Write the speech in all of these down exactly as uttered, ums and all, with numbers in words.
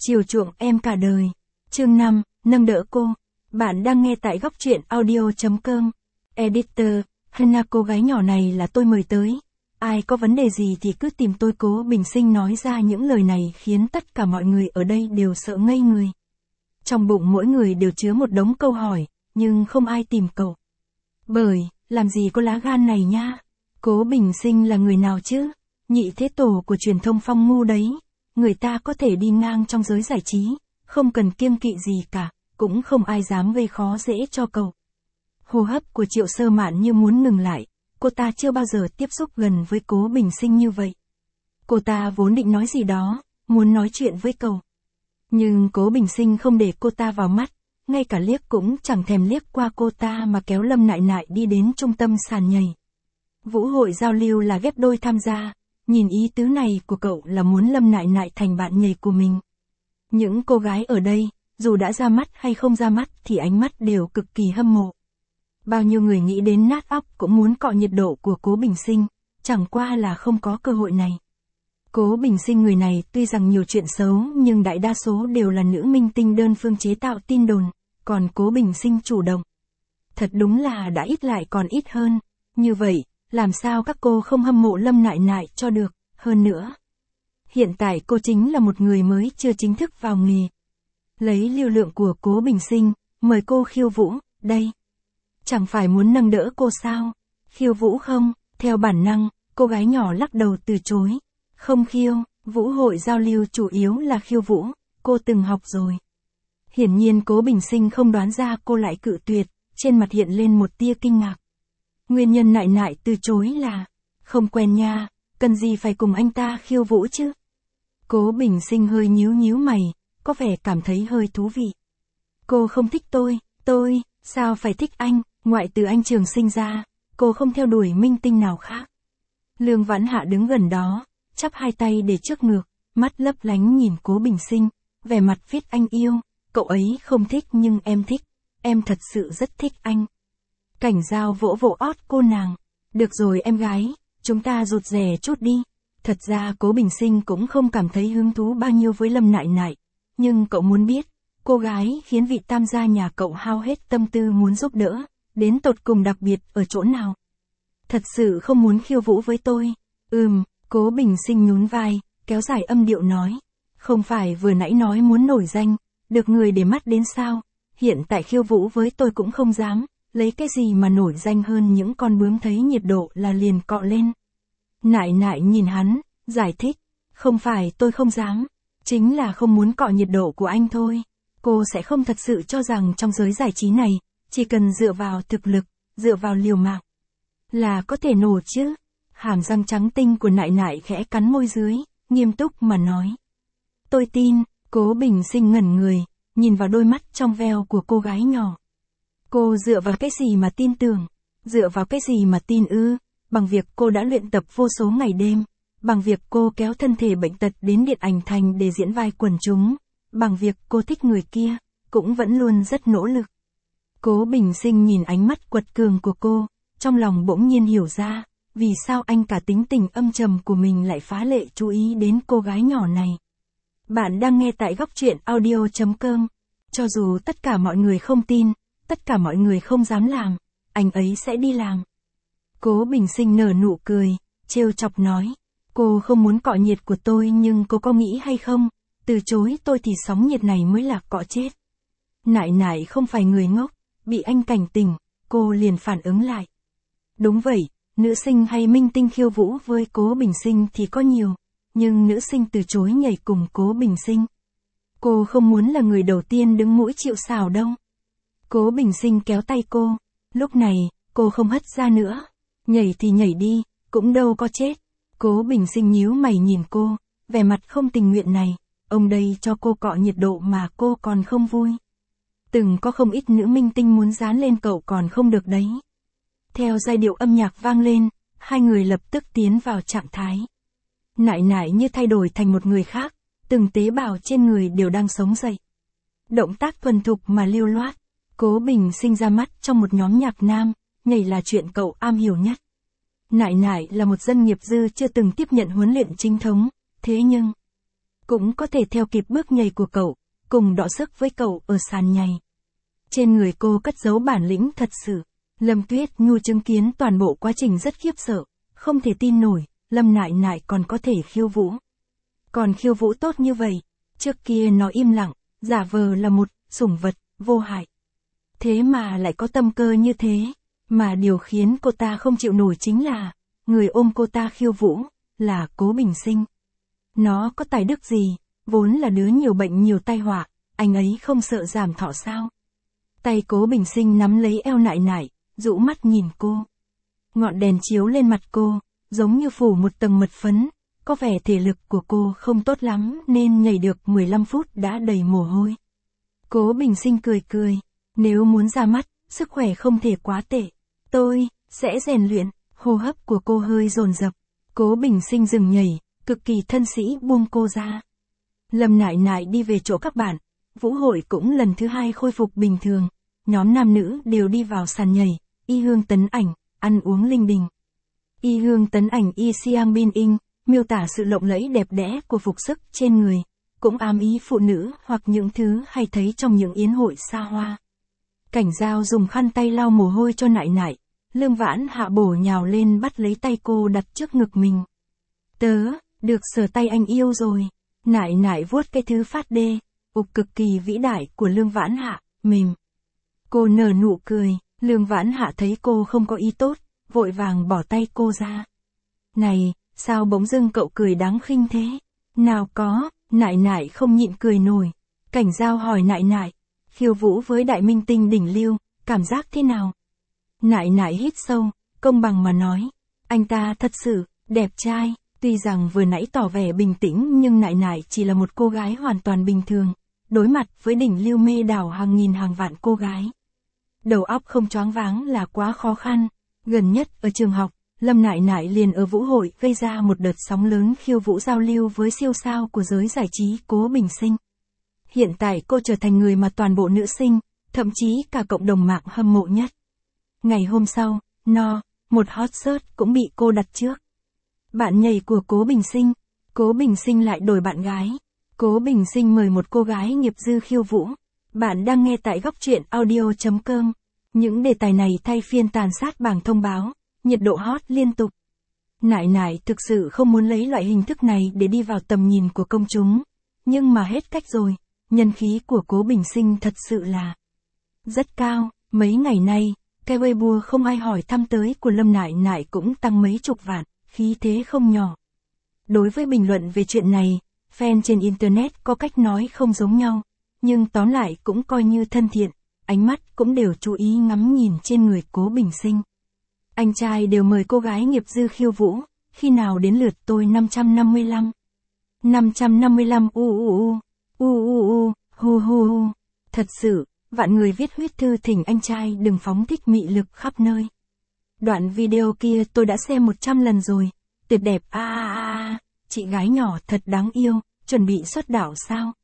Chiều chuộng em cả đời. Chương năm, nâng đỡ cô. Bạn đang nghe tại góc truyện audio.com. Editor, Hana, cô gái nhỏ này là tôi mời tới. Ai có vấn đề gì thì cứ tìm tôi. Cố Bình Sinh nói ra những lời này khiến tất cả mọi người ở đây đều sợ ngây người. Trong bụng mỗi người đều chứa một đống câu hỏi, nhưng không ai tìm cậu. Bởi, làm gì có lá gan này nha? Cố Bình Sinh là người nào chứ? Nhị thế tổ của truyền thông phong ngu đấy. Người ta có thể đi ngang trong giới giải trí, không cần kiêng kỵ gì cả, cũng không ai dám gây khó dễ cho cậu. Hô hấp của Triệu Sơ Mạn như muốn ngừng lại, cô ta chưa bao giờ tiếp xúc gần với Cố Bình Sinh như vậy. Cô ta vốn định nói gì đó, muốn nói chuyện với cậu. Nhưng Cố Bình Sinh không để cô ta vào mắt, ngay cả liếc cũng chẳng thèm liếc qua cô ta mà kéo Lâm Nại Nại đi đến trung tâm sàn nhảy. Vũ hội giao lưu là ghép đôi tham gia. Nhìn ý tứ này của cậu là muốn Lâm Nại Nại thành bạn nhảy của mình. Những cô gái ở đây, dù đã ra mắt hay không ra mắt thì ánh mắt đều cực kỳ hâm mộ. Bao nhiêu người nghĩ đến nát óc cũng muốn cọ nhiệt độ của Cố Bình Sinh, chẳng qua là không có cơ hội này. Cố Bình Sinh người này tuy rằng nhiều chuyện xấu nhưng đại đa số đều là nữ minh tinh đơn phương chế tạo tin đồn, còn Cố Bình Sinh chủ động. Thật đúng là đã ít lại còn ít hơn, như vậy. Làm sao các cô không hâm mộ Lâm Nại Nại cho được, hơn nữa. Hiện tại cô chính là một người mới chưa chính thức vào nghề. Lấy lưu lượng của Cố Bình Sinh, mời cô khiêu vũ, đây. Chẳng phải muốn nâng đỡ cô sao? Khiêu vũ không? Theo bản năng, cô gái nhỏ lắc đầu từ chối. Không khiêu, vũ hội giao lưu chủ yếu là khiêu vũ, cô từng học rồi. Hiển nhiên Cố Bình Sinh không đoán ra cô lại cự tuyệt, trên mặt hiện lên một tia kinh ngạc. Nguyên nhân Nại Nại từ chối là, không quen nha, cần gì phải cùng anh ta khiêu vũ chứ? Cố Bình Sinh hơi nhíu nhíu mày, có vẻ cảm thấy hơi thú vị. Cô không thích tôi, tôi, sao phải thích anh, ngoại trừ anh Trường Sinh ra, cô không theo đuổi minh tinh nào khác. Lương Vãn Hạ đứng gần đó, chắp hai tay để trước ngực, mắt lấp lánh nhìn Cố Bình Sinh, vẻ mặt viết anh yêu, cậu ấy không thích nhưng em thích, em thật sự rất thích anh. Cảnh Giao vỗ vỗ ót cô nàng. Được rồi em gái, chúng ta rụt rè chút đi. Thật ra Cố Bình Sinh cũng không cảm thấy hứng thú bao nhiêu với Lâm Nại Nại. Nhưng cậu muốn biết, cô gái khiến vị tam gia nhà cậu hao hết tâm tư muốn giúp đỡ, đến tột cùng đặc biệt ở chỗ nào. Thật sự không muốn khiêu vũ với tôi. Ừm, Cố Bình Sinh nhún vai, kéo dài âm điệu nói. Không phải vừa nãy nói muốn nổi danh, được người để mắt đến sao, hiện tại khiêu vũ với tôi cũng không dám. Lấy cái gì mà nổi danh hơn những con bướm thấy nhiệt độ là liền cọ lên. Nại Nại nhìn hắn, giải thích, không phải tôi không dám, chính là không muốn cọ nhiệt độ của anh thôi. Cô sẽ không thật sự cho rằng trong giới giải trí này, chỉ cần dựa vào thực lực, dựa vào liều mạng, là có thể nổ chứ. Hàm răng trắng tinh của Nại Nại khẽ cắn môi dưới, nghiêm túc mà nói. Tôi tin. Cố Bình Sinh ngẩn người, nhìn vào đôi mắt trong veo của cô gái nhỏ. Cô dựa vào cái gì mà tin tưởng? Dựa vào cái gì mà tin ư? Bằng việc cô đã luyện tập vô số ngày đêm, bằng việc cô kéo thân thể bệnh tật đến điện ảnh thành để diễn vai quần chúng, bằng việc cô thích người kia, cũng vẫn luôn rất nỗ lực. Cố Bình Sinh nhìn ánh mắt quật cường của cô, trong lòng bỗng nhiên hiểu ra, vì sao anh cả tính tình âm trầm của mình lại phá lệ chú ý đến cô gái nhỏ này. Bạn đang nghe tại góc truyện audio.com. Cho dù tất cả mọi người không tin, tất cả mọi người không dám làm, anh ấy sẽ đi làm. Cố Bình Sinh nở nụ cười, trêu chọc nói. Cô không muốn cọ nhiệt của tôi nhưng cô có nghĩ hay không, từ chối tôi thì sóng nhiệt này mới là cọ chết. Nại Nại không phải người ngốc, bị anh cảnh tỉnh, cô liền phản ứng lại. Đúng vậy, nữ sinh hay minh tinh khiêu vũ với Cố Bình Sinh thì có nhiều, nhưng nữ sinh từ chối nhảy cùng Cố Bình Sinh. Cô không muốn là người đầu tiên đứng mũi chịu sào đâu. Cố Bình Sinh kéo tay cô, lúc này, cô không hất ra nữa, nhảy thì nhảy đi, cũng đâu có chết. Cố Bình Sinh nhíu mày nhìn cô, vẻ mặt không tình nguyện này, ông đây cho cô cọ nhiệt độ mà cô còn không vui. Từng có không ít nữ minh tinh muốn dán lên cậu còn không được đấy. Theo giai điệu âm nhạc vang lên, hai người lập tức tiến vào trạng thái. Nại Nại như thay đổi thành một người khác, từng tế bào trên người đều đang sống dậy. Động tác thuần thục mà lưu loát. Cố Bình Sinh ra mắt trong một nhóm nhạc nam, nhảy là chuyện cậu am hiểu nhất. Nại Nại là một dân nghiệp dư chưa từng tiếp nhận huấn luyện chính thống, thế nhưng cũng có thể theo kịp bước nhảy của cậu, cùng đọ sức với cậu ở sàn nhảy. Trên người cô cất giấu bản lĩnh thật sự. Lâm Tuyết Nhu chứng kiến toàn bộ quá trình rất khiếp sợ, không thể tin nổi, Lâm Nại Nại còn có thể khiêu vũ. Còn khiêu vũ tốt như vậy, trước kia nó im lặng, giả vờ là một sủng vật vô hại. Thế mà lại có tâm cơ như thế, mà điều khiến cô ta không chịu nổi chính là, người ôm cô ta khiêu vũ, là Cố Bình Sinh. Nó có tài đức gì, vốn là đứa nhiều bệnh nhiều tai họa, anh ấy không sợ giảm thọ sao? Tay Cố Bình Sinh nắm lấy eo Nại Nại, dụ mắt nhìn cô. Ngọn đèn chiếu lên mặt cô, giống như phủ một tầng mật phấn, có vẻ thể lực của cô không tốt lắm nên nhảy được mười lăm phút đã đầy mồ hôi. Cố Bình Sinh cười cười, nếu muốn ra mắt, sức khỏe không thể quá tệ. Tôi sẽ rèn luyện. Hô hấp của cô hơi dồn dập. Cố Bình Sinh dừng nhảy, cực kỳ thân sĩ buông cô ra. Lâm Nại Nại đi về chỗ các bạn. Vũ hội cũng lần thứ hai khôi phục bình thường. Nhóm nam nữ đều đi vào sàn nhảy. Y Hương Tấn Ảnh, ăn uống linh đình. Y Hương Tấn Ảnh Y Siang Bin In, miêu tả sự lộng lẫy đẹp đẽ của phục sức trên người, cũng ám ý phụ nữ hoặc những thứ hay thấy trong những yến hội xa hoa. Cảnh Giao dùng khăn tay lau mồ hôi cho Nại Nại. Lương Vãn Hạ bổ nhào lên bắt lấy tay cô đặt trước ngực mình. Tớ, được sờ tay anh yêu rồi. Nại Nại vuốt cái thứ phát đê, ục cực kỳ vĩ đại của Lương Vãn Hạ, mềm. Cô nở nụ cười, Lương Vãn Hạ thấy cô không có ý tốt, vội vàng bỏ tay cô ra. Này, sao bỗng dưng cậu cười đáng khinh thế? Nào có, Nại Nại không nhịn cười nổi. Cảnh Giao hỏi Nại Nại, khiêu vũ với đại minh tinh đỉnh lưu, cảm giác thế nào? Nại Nại hít sâu, công bằng mà nói, anh ta thật sự, đẹp trai. Tuy rằng vừa nãy tỏ vẻ bình tĩnh nhưng Nại Nại chỉ là một cô gái hoàn toàn bình thường, đối mặt với đỉnh lưu mê đảo hàng nghìn hàng vạn cô gái. Đầu óc không choáng váng là quá khó khăn. Gần nhất ở trường học, Lâm Nại Nại liền ở vũ hội gây ra một đợt sóng lớn khiêu vũ giao lưu với siêu sao của giới giải trí Cố Bình Sinh. Hiện tại cô trở thành người mà toàn bộ nữ sinh, thậm chí cả cộng đồng mạng hâm mộ nhất. Ngày hôm sau, no, một hot search cũng bị cô đặt trước. Bạn nhảy của Cố Bình Sinh. Cố Bình Sinh lại đổi bạn gái. Cố Bình Sinh mời một cô gái nghiệp dư khiêu vũ. Bạn đang nghe tại góc truyện audio chấm com. Những đề tài này thay phiên tàn sát bảng thông báo, nhiệt độ hot liên tục. Nại Nại thực sự không muốn lấy loại hình thức này để đi vào tầm nhìn của công chúng. Nhưng mà hết cách rồi, nhân khí của Cố Bình Sinh thật sự là rất cao. Mấy ngày nay, cái Weibo không ai hỏi thăm tới của Lâm Nại Nại cũng tăng mấy chục vạn, khí thế không nhỏ. Đối với bình luận về chuyện này, fan trên Internet có cách nói không giống nhau, nhưng tóm lại cũng coi như thân thiện, ánh mắt cũng đều chú ý ngắm nhìn trên người Cố Bình Sinh. Anh trai đều mời cô gái nghiệp dư khiêu vũ, khi nào đến lượt tôi năm trăm năm mươi lăm. năm trăm năm mươi lăm u u u, u u u, hu hu hu. Thật sự, vạn người viết huyết thư thỉnh anh trai đừng phóng thích mị lực khắp nơi. Đoạn video kia tôi đã xem một trăm lần rồi, tuyệt đẹp a a a, chị gái nhỏ thật đáng yêu, chuẩn bị xuất đạo sao?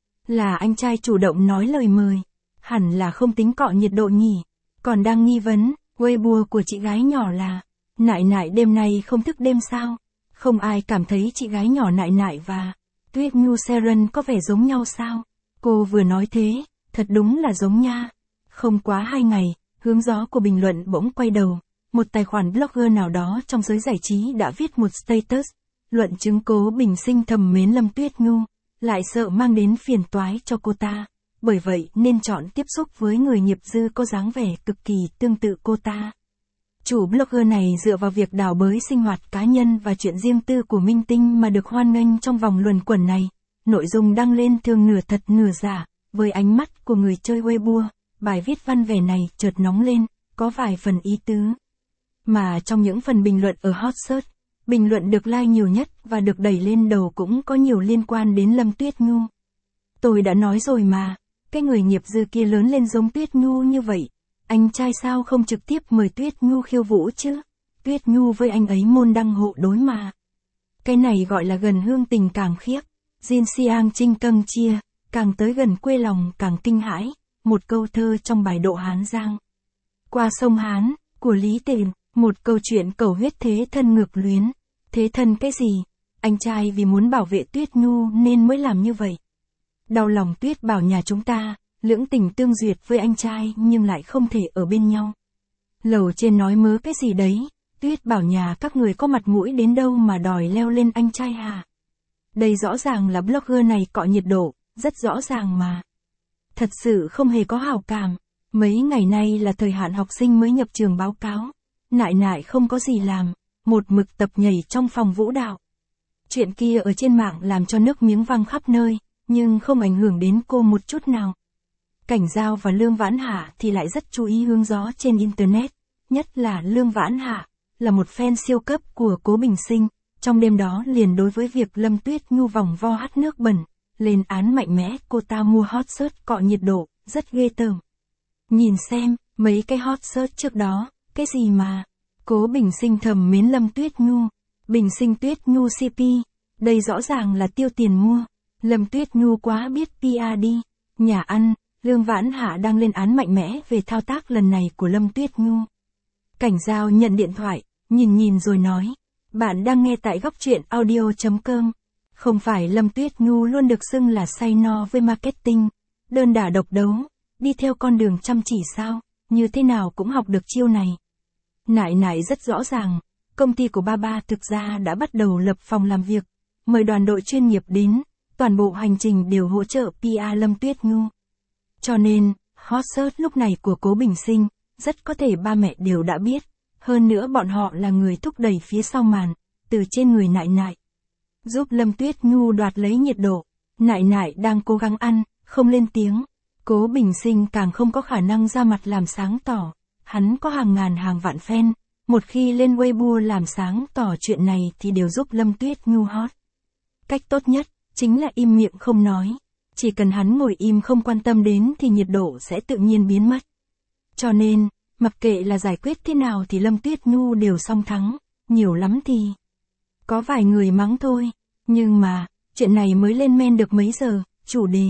Là anh trai chủ động nói lời mời, hẳn là không tính cọ nhiệt độ nhỉ, còn đang nghi vấn, Weibo của chị gái nhỏ là, Nại Nại đêm nay không thức đêm sao? Không ai cảm thấy chị gái nhỏ Nại Nại và Tuyết Nhu Seren có vẻ giống nhau sao? Cô vừa nói thế, thật đúng là giống nha. Không quá hai ngày, hướng gió của bình luận bỗng quay đầu. Một tài khoản blogger nào đó trong giới giải trí đã viết một status, luận chứng Cố Bình Sinh thầm mến Lâm Tuyết Nhu, lại sợ mang đến phiền toái cho cô ta, bởi vậy nên chọn tiếp xúc với người nghiệp dư có dáng vẻ cực kỳ tương tự cô ta. Chủ blogger này dựa vào việc đào bới sinh hoạt cá nhân và chuyện riêng tư của minh tinh mà được hoan nghênh trong vòng luẩn quẩn này. Nội dung đăng lên thường nửa thật nửa giả, với ánh mắt của người chơi Weibo, bài viết văn vẻ này chợt nóng lên, có vài phần ý tứ. Mà trong những phần bình luận ở hot search, bình luận được like nhiều nhất và được đẩy lên đầu cũng có nhiều liên quan đến Lâm Tuyết Nhu. Tôi đã nói rồi mà, cái người nghiệp dư kia lớn lên giống Tuyết Nhu như vậy, anh trai sao không trực tiếp mời Tuyết Nhu khiêu vũ chứ? Tuyết Nhu với anh ấy môn đăng hộ đối mà. Cái này gọi là gần hương tình càng khiếp, Jin Siang Trinh Câng Chia, càng tới gần quê lòng càng kinh hãi, một câu thơ trong bài Độ Hán Giang. Qua sông Hán, của Lý Tề, một câu chuyện cầu huyết thế thân ngược luyến. Thế thân cái gì? Anh trai vì muốn bảo vệ Tuyết Nhu nên mới làm như vậy. Đau lòng Tuyết Bảo nhà chúng ta, lưỡng tình tương duyệt với anh trai nhưng lại không thể ở bên nhau. Lầu trên nói mớ cái gì đấy, Tuyết Bảo nhà các người có mặt mũi đến đâu mà đòi leo lên anh trai hả? Đây rõ ràng là blogger này cọ nhiệt độ, rất rõ ràng mà. Thật sự không hề có hảo cảm. Mấy ngày nay là thời hạn học sinh mới nhập trường báo cáo. Nại nại không có gì làm, một mực tập nhảy trong phòng vũ đạo. Chuyện kia ở trên mạng làm cho nước miếng văng khắp nơi, nhưng không ảnh hưởng đến cô một chút nào. Cảnh Giao và Lương Vãn Hạ thì lại rất chú ý hướng gió trên Internet, nhất là Lương Vãn Hạ, là một fan siêu cấp của Cố Bình Sinh, trong đêm đó liền đối với việc Lâm Tuyết Nhu vòng vo hắt nước bẩn, lên án mạnh mẽ cô ta mua hot search cọ nhiệt độ, rất ghê tởm. Nhìn xem, mấy cái hot search trước đó, cái gì mà, Cố Bình Sinh thầm mến Lâm Tuyết Nhu, Bình Sinh Tuyết Nhu xê pê, đây rõ ràng là tiêu tiền mua, Lâm Tuyết Nhu quá biết pê e đi, nhà ăn, Lương Vãn Hạ đang lên án mạnh mẽ về thao tác lần này của Lâm Tuyết Nhu. Cảnh Giao nhận điện thoại, nhìn nhìn rồi nói, bạn đang nghe tại góc truyện audio chấm com. Không phải Lâm Tuyết Nhu luôn được xưng là say no với marketing, đơn đả độc đấu, đi theo con đường chăm chỉ sao, như thế nào cũng học được chiêu này. Nại nại rất rõ ràng, công ty của ba ba thực ra đã bắt đầu lập phòng làm việc, mời đoàn đội chuyên nghiệp đến, toàn bộ hành trình đều hỗ trợ pê e Lâm Tuyết Nhu. Cho nên, hot search lúc này của Cố Bình Sinh, rất có thể ba mẹ đều đã biết, hơn nữa bọn họ là người thúc đẩy phía sau màn, từ trên người nại nại. Giúp Lâm Tuyết Nhu đoạt lấy nhiệt độ, nại nại đang cố gắng ăn, không lên tiếng. Cố Bình Sinh càng không có khả năng ra mặt làm sáng tỏ, hắn có hàng ngàn hàng vạn fan, một khi lên Weibo làm sáng tỏ chuyện này thì đều giúp Lâm Tuyết Nhu hot. Cách tốt nhất, chính là im miệng không nói, chỉ cần hắn ngồi im không quan tâm đến thì nhiệt độ sẽ tự nhiên biến mất. Cho nên, mặc kệ là giải quyết thế nào thì Lâm Tuyết Nhu đều song thắng, nhiều lắm thì có vài người mắng thôi, nhưng mà, chuyện này mới lên men được mấy giờ, chủ đề.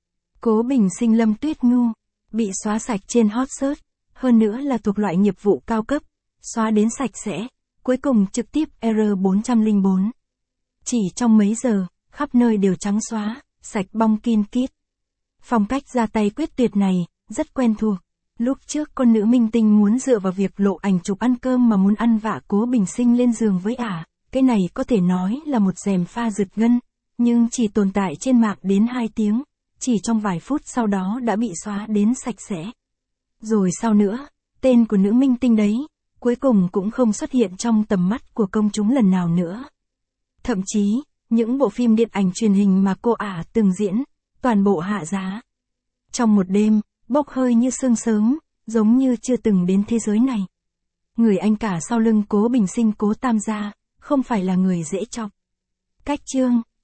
Cố Bình Sinh Lâm Tuyết Nhu, bị xóa sạch trên hot search, hơn nữa là thuộc loại nghiệp vụ cao cấp, xóa đến sạch sẽ, cuối cùng trực tiếp error bốn không bốn. Chỉ trong mấy giờ, khắp nơi đều trắng xóa, sạch bong kin kít. Phong cách ra tay quyết tuyệt này, rất quen thuộc. Lúc trước con nữ minh tinh muốn dựa vào việc lộ ảnh chụp ăn cơm mà muốn ăn vạ Cố Bình Sinh lên giường với ả, cái này có thể nói là một rèm pha rực gân, nhưng chỉ tồn tại trên mạng đến hai tiếng, chỉ trong vài phút sau đó đã bị xóa đến sạch sẽ. Rồi sau nữa, tên của nữ minh tinh đấy, cuối cùng cũng không xuất hiện trong tầm mắt của công chúng lần nào nữa. Thậm chí, những bộ phim điện ảnh truyền hình mà cô ả từng diễn, toàn bộ hạ giá. Trong một đêm, bốc hơi như sương sớm, giống như chưa từng đến thế giới này. Người anh cả sau lưng Cố Bình Sinh Cố Tam gia, không phải là người dễ chọc. Cách chương